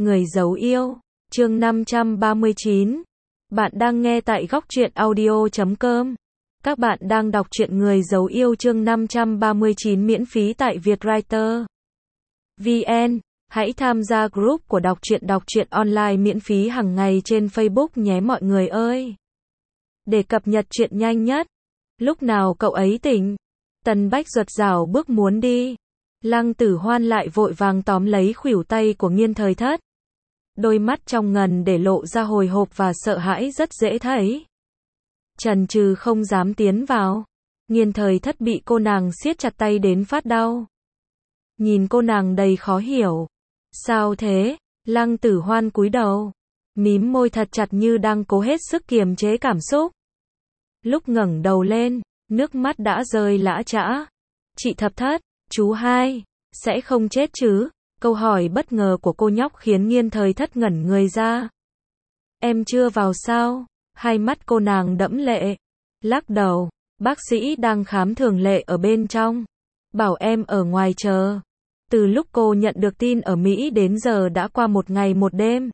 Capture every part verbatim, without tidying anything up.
Người giấu yêu, chương năm trăm ba mươi chín. Bạn đang nghe tại góc truyện audio chấm com. Các bạn đang đọc truyện Người giấu yêu chương năm trăm ba mươi chín miễn phí tại Vietwriter. vê en. Hãy tham gia group của đọc truyện đọc truyện online miễn phí hàng ngày trên Facebook nhé mọi người ơi. Để cập nhật truyện nhanh nhất. Lúc nào cậu ấy tỉnh? Tần Bách giật giảo bước muốn đi. Lăng Tử Hoan lại vội vàng tóm lấy khuỷu tay của Nghiên Thời Thất. Đôi mắt trong ngần để lộ ra hồi hộp và sợ hãi rất dễ thấy. Chần chừ không dám tiến vào. Nghiên Thời Thất bị cô nàng siết chặt tay đến phát đau. Nhìn cô nàng đầy khó hiểu. Sao thế? Lăng Tử Hoan cúi đầu, mím môi thật chặt như đang cố hết sức kiềm chế cảm xúc. Lúc ngẩng đầu lên, nước mắt đã rơi lã chã. Chị Thập Thất, chú hai, sẽ không chết chứ? Câu hỏi bất ngờ của cô nhóc khiến Nghiên Thời Thất ngẩn người ra. Em chưa vào sao? Hai mắt cô nàng đẫm lệ. Lắc đầu, bác sĩ đang khám thường lệ ở bên trong. Bảo em ở ngoài chờ. Từ lúc cô nhận được tin ở Mỹ đến giờ đã qua một ngày một đêm.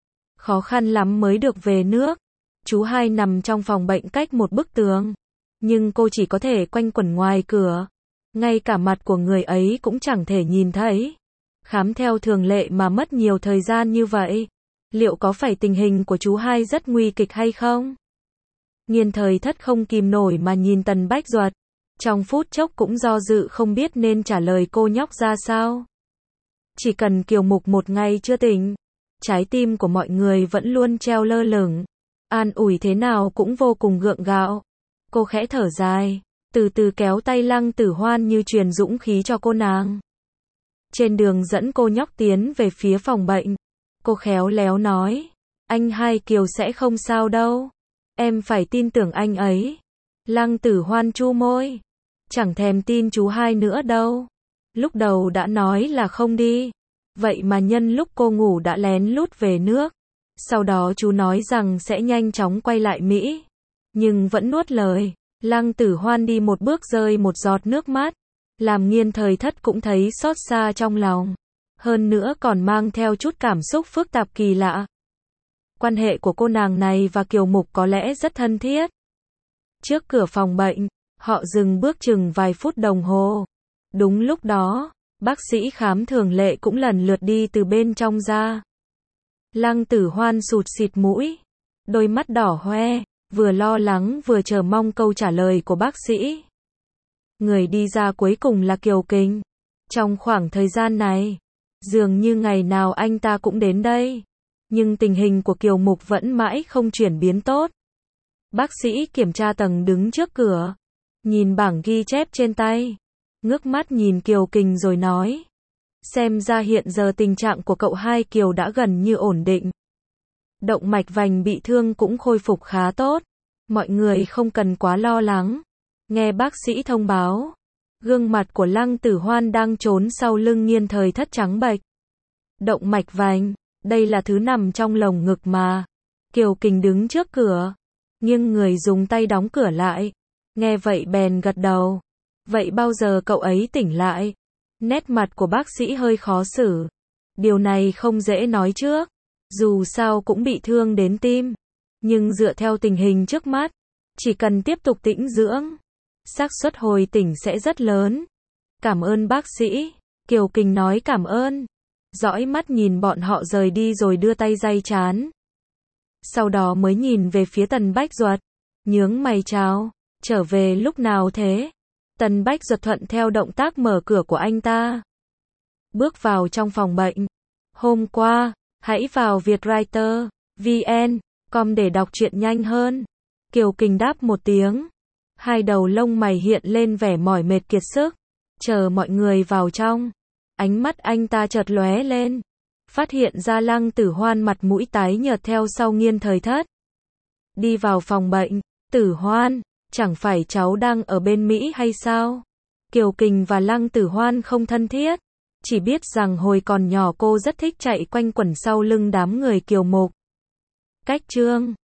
Khó khăn lắm mới được về nước. Chú hai nằm trong phòng bệnh cách một bức tường. Nhưng cô chỉ có thể quanh quẩn ngoài cửa. Ngay cả mặt của người ấy cũng chẳng thể nhìn thấy. Khám theo thường lệ mà mất nhiều thời gian như vậy. Liệu có phải tình hình của chú hai rất nguy kịch hay không? Nghiên Thời Thất không kìm nổi mà nhìn Tần Bách Duật. Trong phút chốc cũng do dự không biết nên trả lời cô nhóc ra sao. Chỉ cần Kiều Mục một ngày chưa tỉnh, trái tim của mọi người vẫn luôn treo lơ lửng. An ủi thế nào cũng vô cùng gượng gạo. Cô khẽ thở dài, từ từ kéo tay Lăng Tử Hoan như truyền dũng khí cho cô nàng. Trên đường dẫn cô nhóc tiến về phía phòng bệnh, cô khéo léo nói, anh hai Kiều sẽ không sao đâu. Em phải tin tưởng anh ấy. Lăng Tử Hoan chu môi. Chẳng thèm tin chú hai nữa đâu. Lúc đầu đã nói là không đi. Vậy mà nhân lúc cô ngủ đã lén lút về nước. Sau đó chú nói rằng sẽ nhanh chóng quay lại Mỹ. Nhưng vẫn nuốt lời. Lăng Tử Hoan đi một bước rơi một giọt nước mắt. Làm Nghiên Thời Thất cũng thấy xót xa trong lòng. Hơn nữa còn mang theo chút cảm xúc phức tạp kỳ lạ. Quan hệ của cô nàng này và Kiều Mục có lẽ rất thân thiết. Trước cửa phòng bệnh, họ dừng bước chừng vài phút đồng hồ. Đúng lúc đó, bác sĩ khám thường lệ cũng lần lượt đi từ bên trong ra. Lăng Tử Hoan sụt xịt mũi, đôi mắt đỏ hoe, vừa lo lắng vừa chờ mong câu trả lời của bác sĩ. Người đi ra cuối cùng là Kiều Kình. Trong khoảng thời gian này, dường như ngày nào anh ta cũng đến đây. Nhưng tình hình của Kiều Mục vẫn mãi không chuyển biến tốt. Bác sĩ kiểm tra tầng đứng trước cửa. Nhìn bảng ghi chép trên tay. Ngước mắt nhìn Kiều Kình rồi nói. Xem ra hiện giờ tình trạng của cậu hai Kiều đã gần như ổn định. Động mạch vành bị thương cũng khôi phục khá tốt. Mọi người không cần quá lo lắng. Nghe bác sĩ thông báo. Gương mặt của Lăng Tử Hoan đang trốn sau lưng Nghiên Thời Thất trắng bệch. Động mạch vành, đây là thứ nằm trong lồng ngực mà. Kiều Kình đứng trước cửa. Nhưng người dùng tay đóng cửa lại. Nghe vậy bèn gật đầu. Vậy bao giờ cậu ấy tỉnh lại? Nét mặt của bác sĩ hơi khó xử. Điều này không dễ nói trước. Dù sao cũng bị thương đến tim. Nhưng dựa theo tình hình trước mắt, chỉ cần tiếp tục tĩnh dưỡng, xác suất hồi tỉnh sẽ rất lớn. Cảm ơn bác sĩ. Kiều Kình nói cảm ơn. Dõi mắt nhìn bọn họ rời đi rồi đưa tay day trán. Sau đó mới nhìn về phía Tần Bách Duật. Nhướng mày chào. Trở về lúc nào thế? Tần Bách Duật thuận theo động tác mở cửa của anh ta. Bước vào trong phòng bệnh. Hôm qua, hãy vào Vietwriter, vê en, com để đọc truyện nhanh hơn. Kiều Kình đáp một tiếng. Hai đầu lông mày hiện lên vẻ mỏi mệt kiệt sức. Chờ mọi người vào trong. Ánh mắt anh ta chợt lóe lên. Phát hiện ra Lăng Tử Hoan mặt mũi tái nhợt theo sau Nghiên Thời Thất. Đi vào phòng bệnh. Tử Hoan, chẳng phải cháu đang ở bên Mỹ hay sao? Kiều Kình và Lăng Tử Hoan không thân thiết. Chỉ biết rằng hồi còn nhỏ cô rất thích chạy quanh quẩn sau lưng đám người Kiều Mục. Cách chương